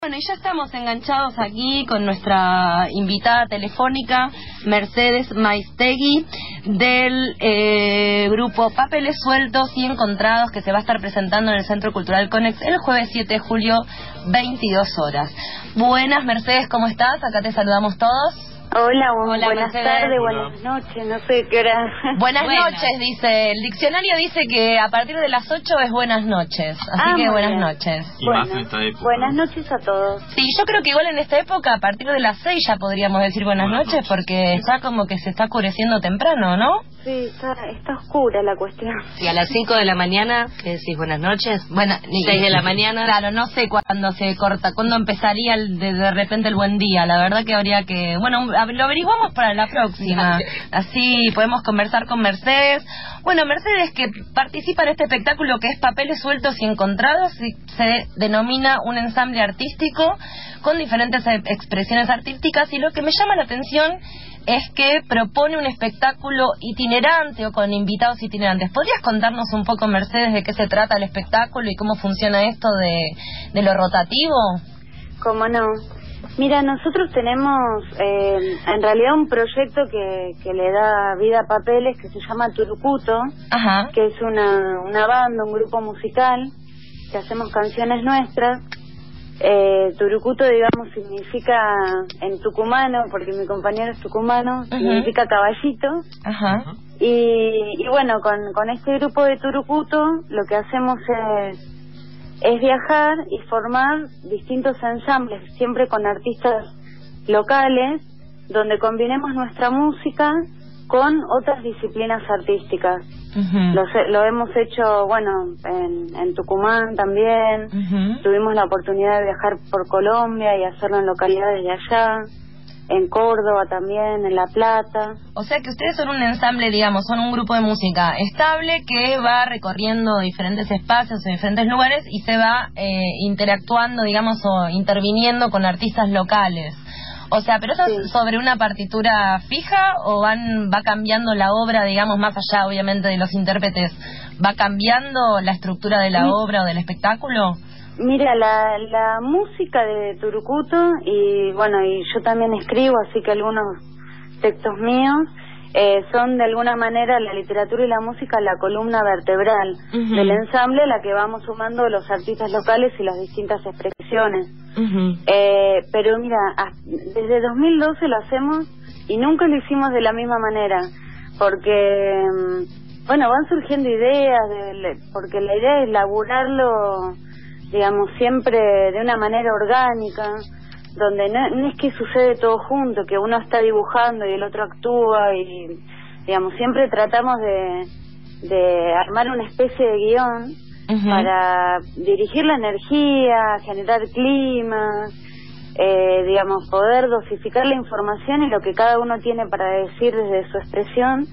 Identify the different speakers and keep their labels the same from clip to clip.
Speaker 1: Bueno, y ya estamos enganchados aquí con nuestra invitada telefónica, Mercedes Maiztegui, del grupo Papeles Sueltos y Encontrados, que se va a estar presentando en el Centro Cultural Conex el jueves 7 de julio, 22 horas. Buenas, Mercedes, ¿cómo estás? Acá te saludamos todos.
Speaker 2: Hola,
Speaker 1: Hola,
Speaker 2: buenas
Speaker 1: Mercedes.
Speaker 2: tardes,
Speaker 3: Hola.
Speaker 2: buenas noches, no sé qué hora.
Speaker 1: Buenas noches, dice. El diccionario dice que a partir de las 8 es buenas noches. Así que
Speaker 2: muy
Speaker 1: buenas
Speaker 2: bien.
Speaker 1: noches.
Speaker 3: Y más en esta época.
Speaker 2: Buenas
Speaker 3: ¿no?
Speaker 2: noches a todos.
Speaker 1: Sí, yo creo que igual en esta época, a partir de las 6 ya podríamos decir buenas noches, porque está como que se está oscureciendo temprano, ¿no?
Speaker 2: Sí, está oscura la cuestión.
Speaker 4: Y a las 5 de la mañana, ¿qué decís? Buenas noches.
Speaker 1: Bueno,
Speaker 4: 6 de la mañana.
Speaker 1: Claro, no sé cuándo se corta, cuándo empezaría de repente el buen día. La verdad que habría que... Bueno, lo averiguamos para la próxima. Así podemos conversar con Mercedes. Bueno, Mercedes, que participa en este espectáculo que es Papeles Sueltos y Encontrados, y se denomina un ensamble artístico con diferentes expresiones artísticas, y lo que me llama la atención es que propone un espectáculo itinerante o con invitados itinerantes. ¿Podrías contarnos un poco, Mercedes, de qué se trata el espectáculo y cómo funciona esto de lo rotativo?
Speaker 2: ¿Cómo no? Mira, nosotros tenemos en realidad un proyecto que le da vida a Papeles, que se llama Turucuto.
Speaker 1: Ajá.
Speaker 2: Que es una banda, un grupo musical, que hacemos canciones nuestras. Turucuto, digamos, significa en tucumano, porque mi compañero es tucumano, significa caballito.
Speaker 1: Ajá.
Speaker 2: Y bueno, con este grupo de Turucuto lo que hacemos es viajar y formar distintos ensambles, siempre con artistas locales, donde combinemos nuestra música con otras disciplinas artísticas. Lo hemos hecho, bueno, en Tucumán también. Tuvimos la oportunidad de viajar por Colombia y hacerlo en localidades de allá, en Córdoba también, en La Plata.
Speaker 1: O sea que ustedes son un ensamble, digamos, son un grupo de música estable que va recorriendo diferentes espacios en diferentes lugares y se va interactuando, digamos, o interviniendo con artistas locales. O sea, ¿pero eso es sobre una partitura fija o va cambiando la obra, digamos, más allá, obviamente, de los intérpretes? ¿Va cambiando la estructura de la obra o del espectáculo?
Speaker 2: Mira, la música de Turucuto, y bueno, y yo también escribo, así que algunos textos míos son de alguna manera la literatura y la música la columna vertebral del ensamble, la que vamos sumando los artistas locales y las distintas expresiones. Pero mira, desde 2012 lo hacemos y nunca lo hicimos de la misma manera, porque bueno, van surgiendo ideas, porque la idea es laburarlo, digamos, siempre de una manera orgánica, donde no es que sucede todo junto, que uno está dibujando y el otro actúa, y digamos, siempre tratamos de armar una especie de guión para dirigir la energía, generar climas, digamos, poder dosificar la información y lo que cada uno tiene para decir desde su expresión,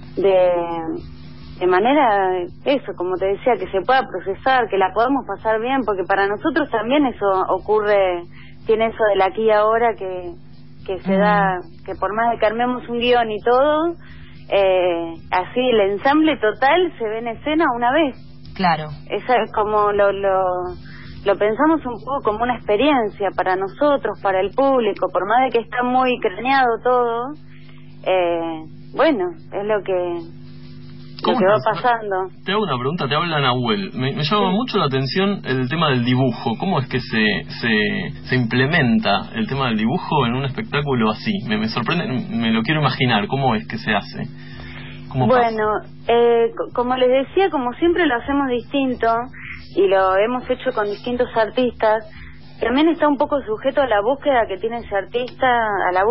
Speaker 2: de manera, eso, como te decía, que se pueda procesar, que la podamos pasar bien, porque para nosotros también eso ocurre, tiene eso del aquí y ahora que se da, que por más de que armemos un guión y todo, así el ensamble total se ve en escena una vez.
Speaker 1: Claro.
Speaker 2: Eso es como lo pensamos un poco como una experiencia para nosotros, para el público, por más de que está muy craneado todo, bueno, es lo que va pasando.
Speaker 3: Te hago una pregunta, te habla Nahuel. Me llama mucho la atención el tema del dibujo. ¿Cómo es que se implementa el tema del dibujo en un espectáculo así? Me sorprende, me lo quiero imaginar. ¿Cómo es que se hace?
Speaker 2: Bueno, como les decía, como siempre lo hacemos distinto y lo hemos hecho con distintos artistas. También está un poco sujeto a la búsqueda que tiene ese artista,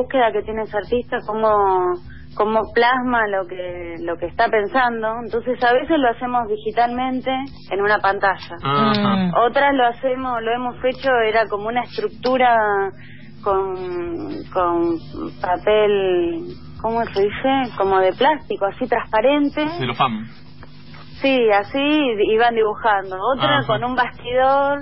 Speaker 2: cómo plasma lo que está pensando. Entonces a veces lo hacemos digitalmente en una pantalla. Otras lo hemos hecho, era como una estructura con papel, ¿cómo se dice? Como de plástico, así transparente.
Speaker 3: Celofán.
Speaker 2: Sí, así iban dibujando. Otras con un bastidor.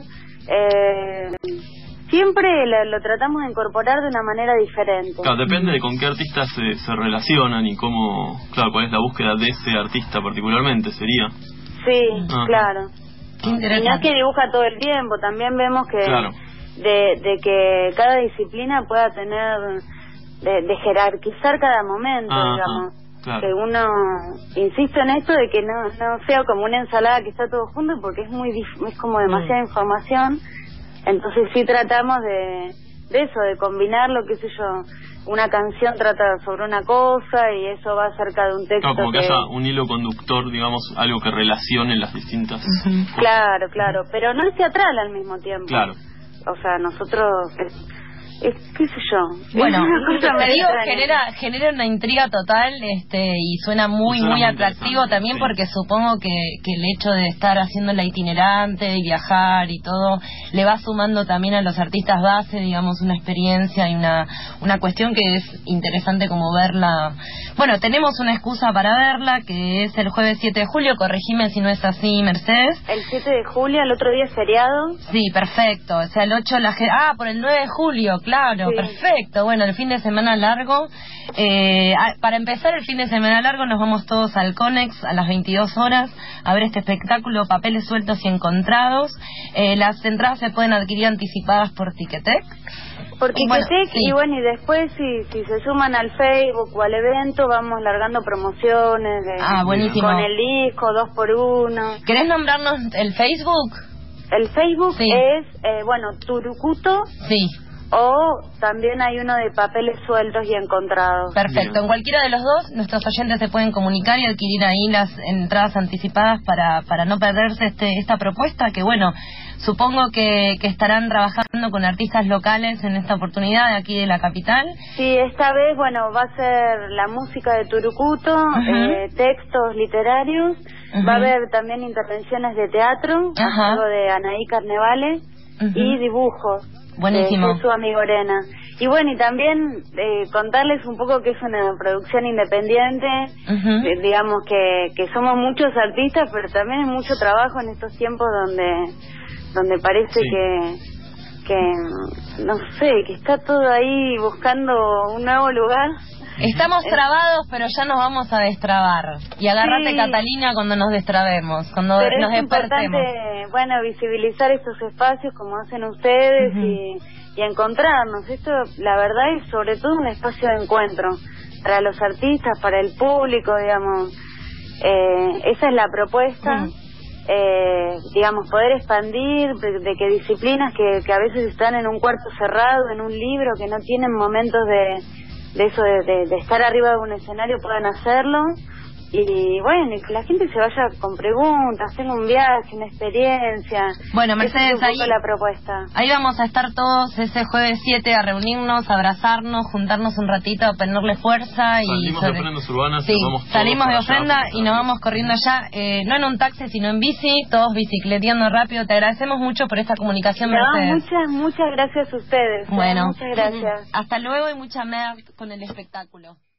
Speaker 2: Siempre lo tratamos de incorporar de una manera diferente.
Speaker 3: Claro, depende de con qué artistas se relacionan y cómo, claro, cuál es la búsqueda de ese artista particularmente, sería.
Speaker 2: Sí, claro.
Speaker 1: Qué
Speaker 2: Y no
Speaker 1: interesante.
Speaker 2: es que dibuja todo el tiempo, también vemos que,
Speaker 3: claro,
Speaker 2: de que cada disciplina pueda tener, de jerarquizar cada momento, digamos.
Speaker 3: Claro.
Speaker 2: Que uno, insisto en esto de que no sea como una ensalada que está todo junto, porque es como demasiada información. Entonces sí tratamos de eso, de combinarlo, qué sé yo, una canción trata sobre una cosa y eso va acerca de un texto.
Speaker 3: No, como que haya un hilo conductor, digamos, algo que relacione las distintas cosas.
Speaker 2: Claro, pero no es teatral al mismo tiempo.
Speaker 3: Claro.
Speaker 2: O sea, nosotros, qué sé yo.
Speaker 1: Bueno,
Speaker 2: Te
Speaker 1: digo, genera una intriga total, y suena muy atractivo también,
Speaker 3: sí.
Speaker 1: Porque supongo que el hecho de estar haciendo la itinerante y viajar y todo le va sumando también a los artistas base, digamos, una experiencia y una cuestión que es interesante como verla. Bueno, tenemos una excusa para verla, que es el jueves 7 de julio, corregime si no es así, Mercedes.
Speaker 2: El 7 de julio, el otro día es feriado.
Speaker 1: Sí, perfecto, o sea, el 8 por el 9 de julio, claro,
Speaker 2: sí.
Speaker 1: Perfecto. Bueno, el fin de semana largo. Para empezar el fin de semana largo nos vamos todos al Conex a las 22 horas a ver este espectáculo Papeles Sueltos y Encontrados. Las entradas se pueden adquirir anticipadas por Ticketek.
Speaker 2: Por Ticketek,
Speaker 1: sí.
Speaker 2: Y bueno, y después si se suman al Facebook o al evento, vamos largando promociones
Speaker 1: buenísimo.
Speaker 2: Con el disco, 2x1.
Speaker 1: ¿Querés nombrarnos el Facebook?
Speaker 2: El Facebook
Speaker 1: sí.
Speaker 2: es, Turucuto.
Speaker 1: Sí.
Speaker 2: O también hay uno de Papeles Sueltos y Encontrados.
Speaker 1: Perfecto,
Speaker 3: Bien.
Speaker 1: En cualquiera de los dos nuestros oyentes se pueden comunicar y adquirir ahí las entradas anticipadas para no perderse esta propuesta que, bueno, supongo que estarán trabajando con artistas locales en esta oportunidad de aquí de la capital.
Speaker 2: Sí, esta vez, va a ser la música de Turucuto, textos literarios, va a haber también intervenciones de teatro, a cargo de Anaí Carnevale, y dibujos.
Speaker 1: Buenísimo.
Speaker 2: De su amigo Orena. Y bueno, y también contarles un poco que es una producción independiente, digamos que somos muchos artistas, pero también hay mucho trabajo en estos tiempos donde parece que no sé, que está todo ahí buscando un nuevo lugar.
Speaker 1: Estamos trabados, pero ya nos vamos a destrabar. Y agárrate,
Speaker 2: Sí.
Speaker 1: Catalina, cuando nos destrabemos, cuando
Speaker 2: Pero
Speaker 1: nos
Speaker 2: es
Speaker 1: despertemos.
Speaker 2: importante, visibilizar estos espacios como hacen ustedes y encontrarnos. Esto, la verdad, es sobre todo un espacio de encuentro para los artistas, para el público, digamos. Esa es la propuesta. Digamos, poder expandir de que disciplinas que a veces están en un cuarto cerrado, en un libro, que no tienen momentos de eso, de estar arriba de un escenario, puedan hacerlo. Y bueno, y que la gente se vaya con preguntas, tenga un viaje, una experiencia.
Speaker 1: Bueno, Mercedes,
Speaker 2: esa es un poco la propuesta.
Speaker 1: Ahí vamos a estar todos ese jueves 7 a reunirnos, a abrazarnos, juntarnos un ratito, a ponerle fuerza.
Speaker 3: Salimos de Ofrendas Urbanas,
Speaker 1: sí,
Speaker 3: y vamos todos
Speaker 1: salimos de
Speaker 3: para allá,
Speaker 1: ofrenda y nos vamos corriendo allá, no en un taxi, sino en bici, todos bicicleteando rápido. Te agradecemos mucho por esta comunicación, Mercedes.
Speaker 2: Muchas gracias a ustedes.
Speaker 1: Bueno,
Speaker 2: muchas gracias.
Speaker 1: Hasta luego y mucha merda con el espectáculo.